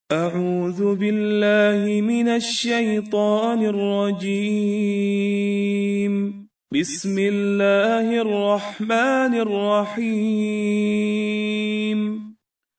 أعوذ بالله من الشيطان الرجيم. بسم الله الرحمن الرحيم.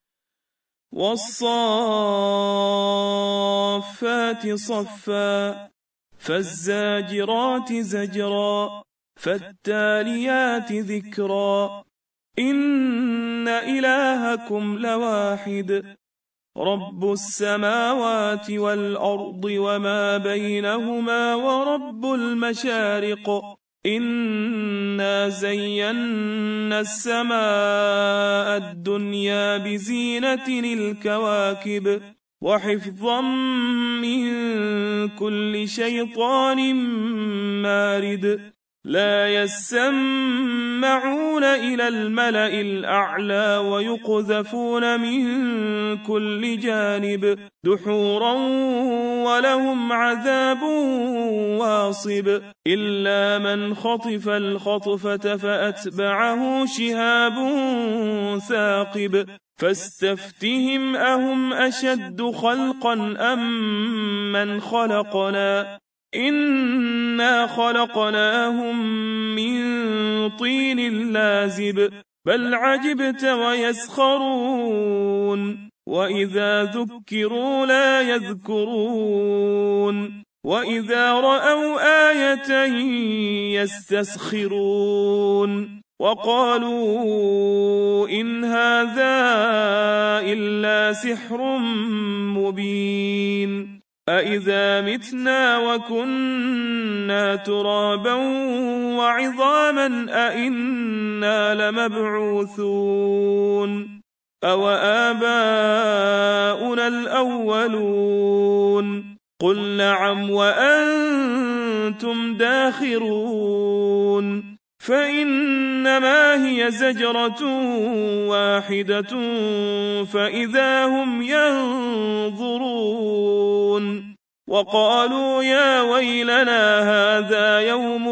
والصافات صفا فالزاجرات زجرا فالتاليات ذكرا إن إلهكم لواحد رب السماوات والأرض وما بينهما ورب المشارق إنا زينا السماء الدنيا بزينة الكواكب وحفظا من كل شيطان مارد لا يسمعون إلى الملأ الأعلى ويقذفون من كل جانب دحورا ولهم عذاب واصب إلا من خطف الخطفة فأتبعه شهاب ثاقب فاستفتهم أهم أشد خلقا أم من خلقنا إنا خلقناهم من طين لازب بل عجبت ويسخرون وإذا ذكروا لا يذكرون وإذا رأوا آية يستسخرون وقالوا إن هذا إلا سحر مبين أإذا متنا وكنا ترابا وعظاما أإنا لمبعوثون أو آباؤنا الأولون قل نعم وأنتم داخرون فإنما هي زجرة واحدة فإذا هم ينظرون وقالوا يا ويلنا هذا يوم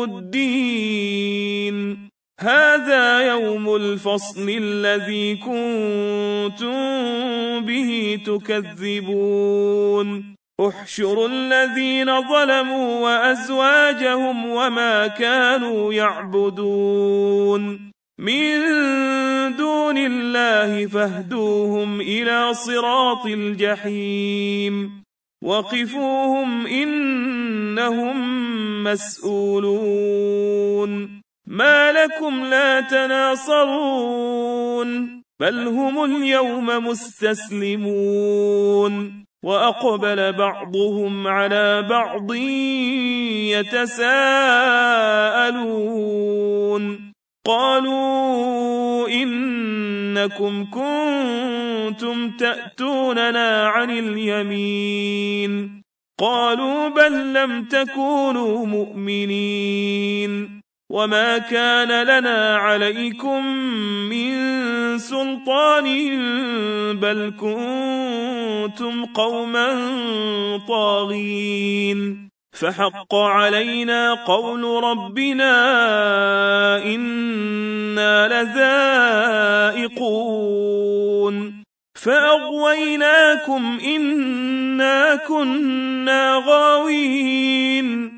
الدين هذا يوم الفصل الذي كنتم به تكذبون احشروا الذين ظلموا وأزواجهم وما كانوا يعبدون من دون الله فاهدوهم إلى صراط الجحيم وقفوهم إنهم مسؤولون ما لكم لا تناصرون بل هم اليوم مستسلمون وأقبل بعضهم على بعض يتساءلون قالوا إنكم كنتم تأتوننا عن اليمين قالوا بل لم تكونوا مؤمنين وما كان لنا عليكم من سلطان بل كنتم قوما طاغين فحق علينا قول ربنا إنا لذائقون فأغويناكم إنا كنا غاوين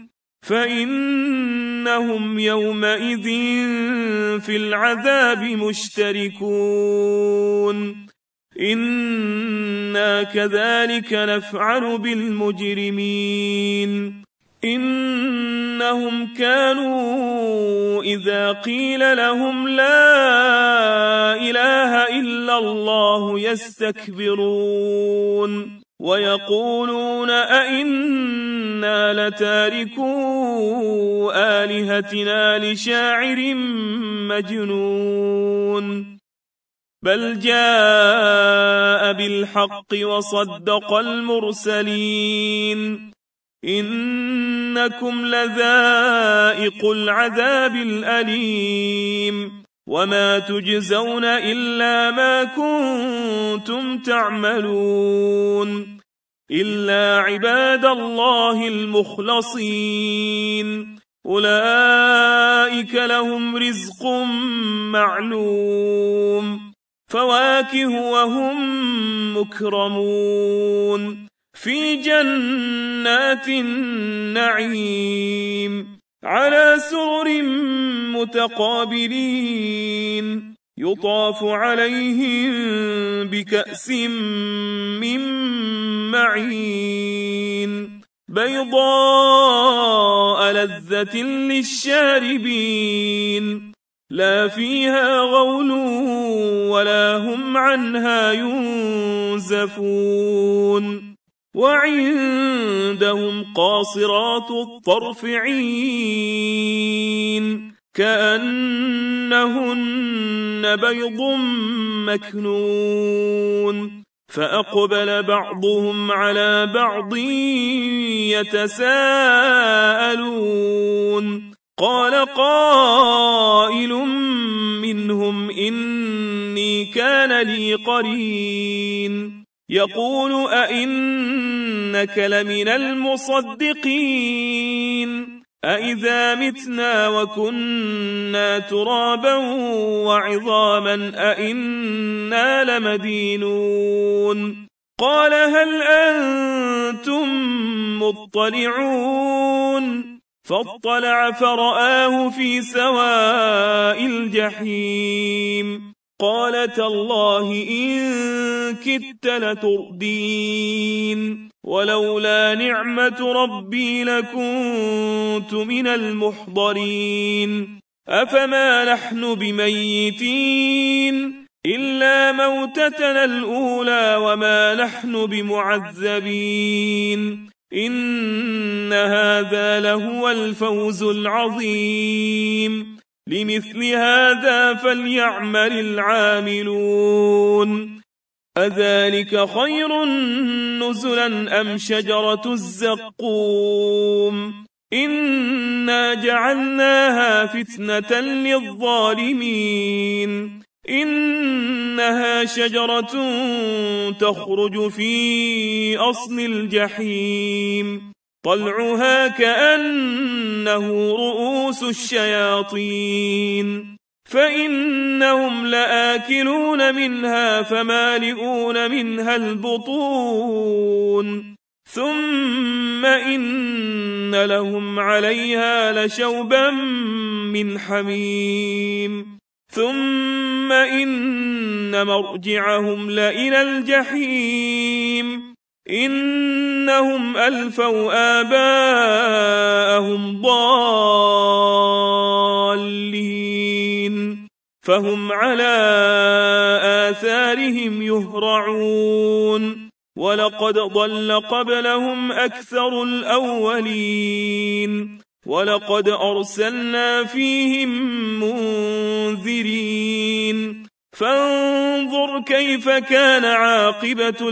فإنهم يومئذ في العذاب مشتركون إنا كذلك نفعل بالمجرمين إنهم كانوا إذا قيل لهم لا إله إلا الله يستكبرون ويقولون أئنا لتاركو آلهتنا لشاعر مجنون بل جاء بالحق وصدق المرسلين إنكم لذائق العذاب الأليم وما تجزون إلا ما كنتم تعملون إلا عباد الله المخلصين أولئك لهم رزق معلوم فواكه وهم مكرمون في جنات النعيم على سرر متقابلين يطاف عليهم بكأس من معين بيضاء لذة للشاربين لا فيها غول ولا هم عنها ينزفون وعندهم قاصرات الطرف عين كأنهن بيض مكنون فأقبل بعضهم على بعض يتساءلون قال قائل منهم إني كان لي قرين يقول أئنك لمن المصدقين أئذا متنا وكنا ترابا وعظاما أئنا لمدينون قال هل أنتم مطلعون فاطلع فرآه في سواء الجحيم قال تالله إن كدت لتردين ولولا نعمة ربي لكنت من المحضرين أفما نحن بميتين إلا موتتنا الأولى وما نحن بمعذبين إن هذا لهو الفوز العظيم لمثل هذا فليعمل العاملون أذلك خير نزلا أم شجرة الزقوم إنا جعلناها فتنة للظالمين إنها شجرة تخرج في أصل الجحيم طلعها كأنه رؤوس الشياطين فإنهم لآكلون منها فمالئون منها البطون ثم إن لهم عليها لشوبا من حميم ثم إن مرجعهم لإلى الجحيم إنهم ألفوا آباءهم ضالين فهم على آثارهم يهرعون ولقد ضل قبلهم أكثر الأولين ولقد أرسلنا فيهم منذرين فانظر كيف كان عاقبة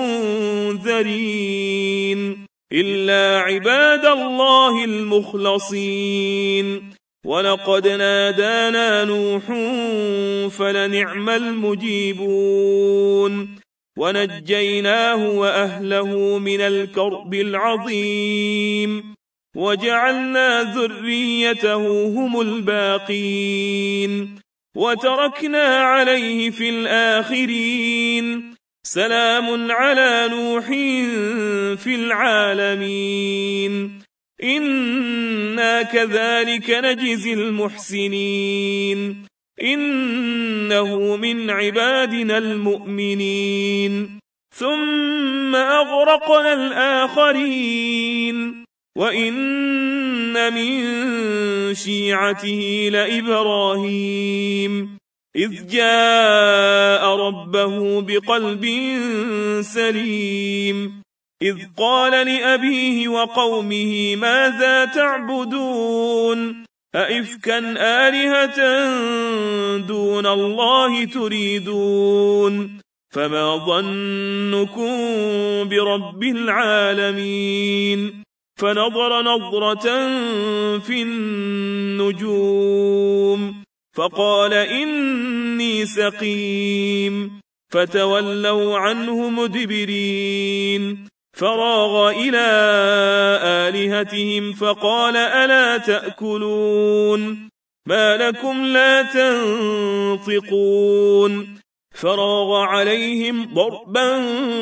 المنذرين إلا عباد الله المخلصين ولقد نادانا نوح فلنعم المجيبون ونجيناه وأهله من الكرب العظيم وجعلنا ذريته هم الباقين وتركنا عليه في الآخرين سلام على نوح في العالمين إنا كذلك نجزي المحسنين إنه من عبادنا المؤمنين ثم أغرقنا الآخرين وإن من شيعته لإبراهيم إذ جاء ربه بقلب سليم إذ قال لأبيه وقومه ماذا تعبدون أئفكا آلهة دون الله تريدون فما ظنكم برب العالمين فنظر نظرة في النجوم فقال إني سقيم فتولوا عنه مدبرين فراغ إلى آلهتهم فقال ألا تأكلون ما لكم لا تنطقون فراغ عليهم ضربا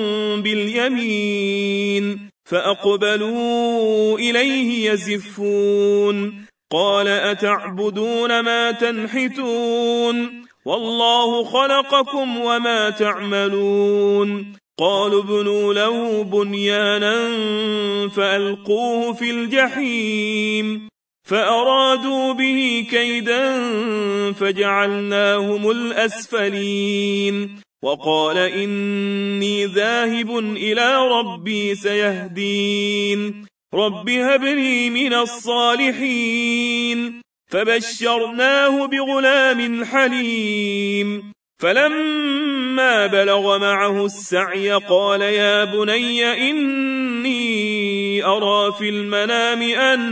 باليمين فأقبلوا إليه يزفون قال أتعبدون ما تنحتون والله خلقكم وما تعملون قالوا ابنوا له بنيانا فألقوه في الجحيم فأرادوا به كيدا فجعلناهم الأسفلين وقال إني ذاهب إلى ربي سيهدين رب هب لي من الصالحين فبشرناه بغلام حليم فلما بلغ معه السعي قال يا بني إني أرى في المنام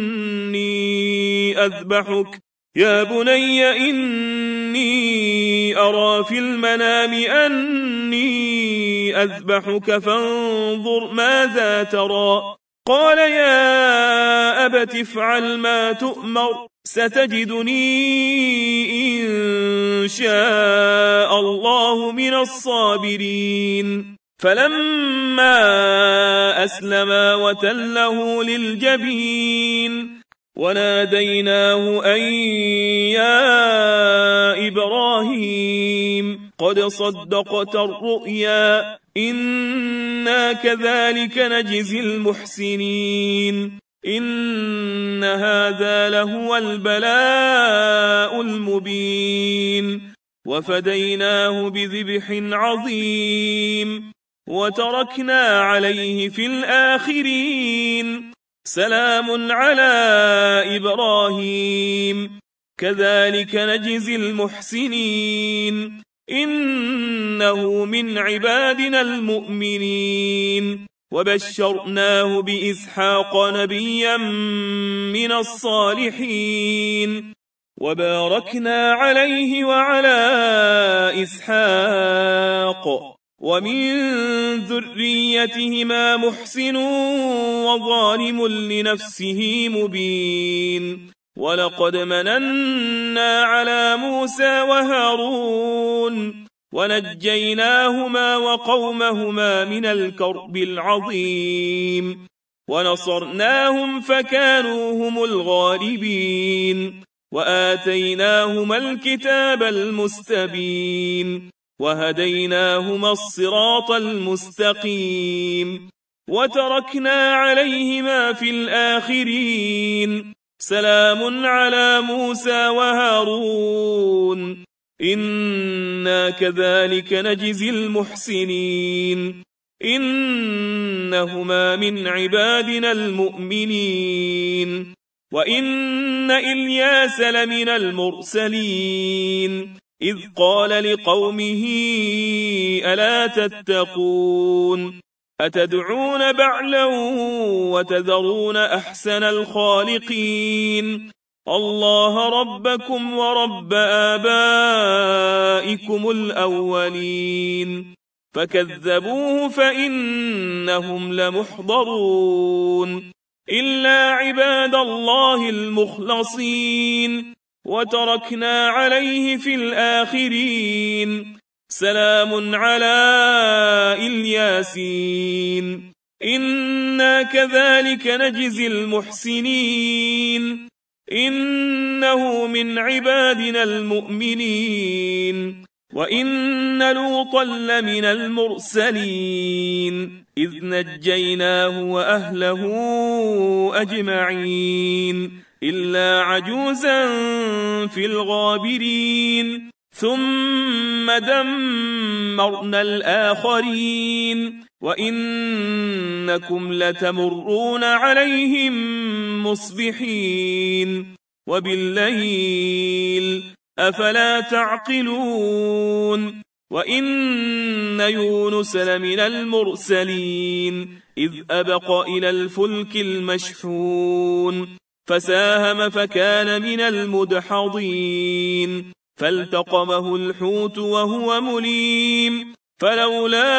أني أذبحك فانظر ماذا ترى قال يا أبت افعل ما تؤمر ستجدني إن شاء الله من الصابرين فلما أسلما وتله للجبين وناديناه أن يا إبراهيم قد صدقت الرؤيا إنا كذلك نجزي المحسنين إن هذا لهو البلاء المبين وفديناه بذبح عظيم وتركنا عليه في الآخرين سلام على إبراهيم كذلك نجزي المحسنين إنه من عبادنا المؤمنين وبشرناه بإسحاق نبيا من الصالحين وباركنا عليه وعلى إسحاق ومن ذريتهما محسن وظالم لنفسه مبين ولقد مننا على موسى وهارون ونجيناهما وقومهما من الكرب العظيم ونصرناهم فكانوا هم الغالبين وآتيناهما الكتاب المستبين وهديناهما الصراط المستقيم وتركنا عليهما في الآخرين سلام على موسى وهارون إنا كذلك نجزي المحسنين إنهما من عبادنا المؤمنين وإن إلياس لمن المرسلين إذ قال لقومه ألا تتقون أتدعون بعلا وتذرون أحسن الخالقين الله ربكم ورب آبائكم الأولين فكذبوه فإنهم لمحضرون إلا عباد الله المخلصين وتركنا عليه في الآخرين سلام على الياسين إنا كذلك نجزي المحسنين إنه من عبادنا المؤمنين وإن لوطا لمن المرسلين إذ نجيناه وأهله أجمعين إلا عجوزا في الغابرين ثم دمرنا الآخرين وإنكم لتمرون عليهم مصبحين وبالليل أفلا تعقلون وإن يونس لمن المرسلين إذ أبق إلى الفلك المشحون فساهم فكان من المدحضين فالتقمه الحوت وهو مليم فلولا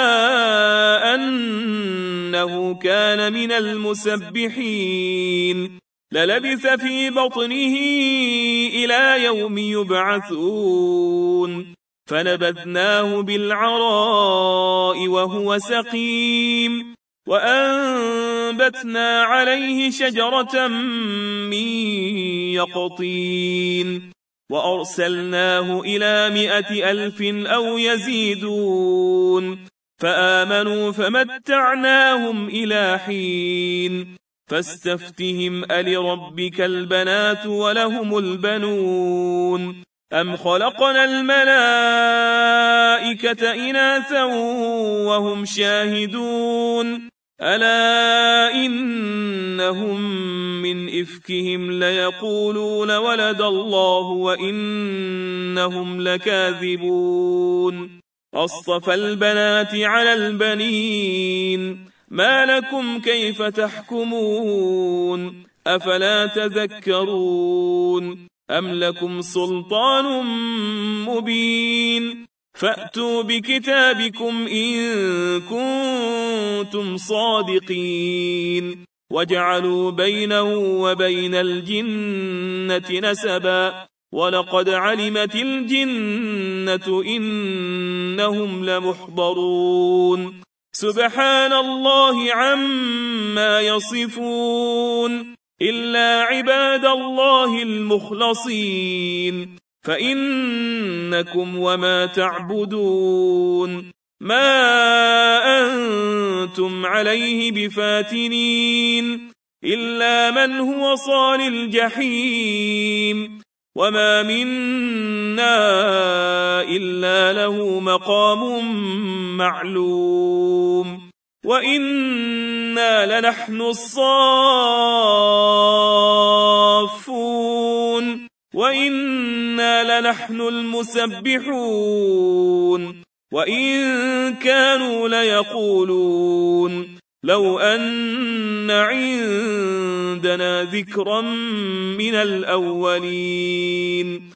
أنه كان من المسبحين للبث في بطنه إلى يوم يبعثون فنبذناه بالعراء وهو سقيم وأنبتنا عليه شجرة من يقطين وأرسلناه إلى 100,000 أو يزيدون فآمنوا فمتعناهم إلى حين فاستفتهم ألربك البنات ولهم البنون أم خلقنا الملائكة إناثا وهم شاهدون ألا إنهم من إفكهم ليقولون ولد الله وإنهم لكاذبون أصطفى البنات على البنين ما لكم كيف تحكمون أفلا تذكرون أم لكم سلطان مبين فأتوا بكتابكم إن كنتم صادقين وجعلوا بينه وبين الجنة نسبا ولقد علمت الجنة إنهم لمحضرون سبحان الله عما يصفون إلا عباد الله المخلصين فإنكم وما تعبدون ما أنتم عليه بفاتنين إلا من هو صال الجحيم وما منا إلا له مقام معلوم وإنا لنحن الصافون وإنا لنحن المسبحون وإن كانوا ليقولون لو أن عندنا ذكرا من الأولين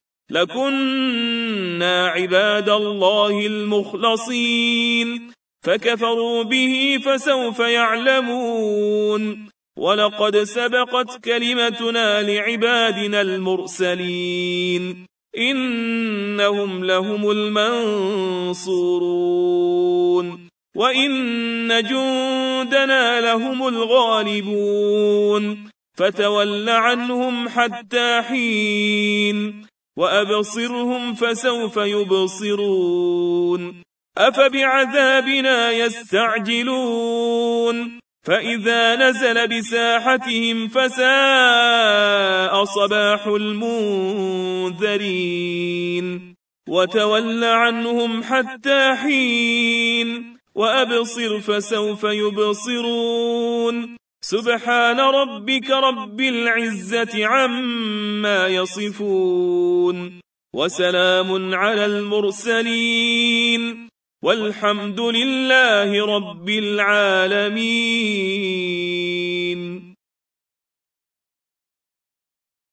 لكنا عباد الله المخلصين فكفروا به فسوف يعلمون ولقد سبقت كلمتنا لعبادنا المرسلين إنهم لهم المنصورون وإن جندنا لهم الغالبون فتول عنهم حتى حين وأبصرهم فسوف يبصرون أفبعذابنا يستعجلون فإذا نزل بساحتهم فساء صباح المنذرين وتول عنهم حتى حين وأبصر فسوف يبصرون سبحان ربك رب العزة عما يصفون وسلام على المرسلين والحمد لله رب العالمين.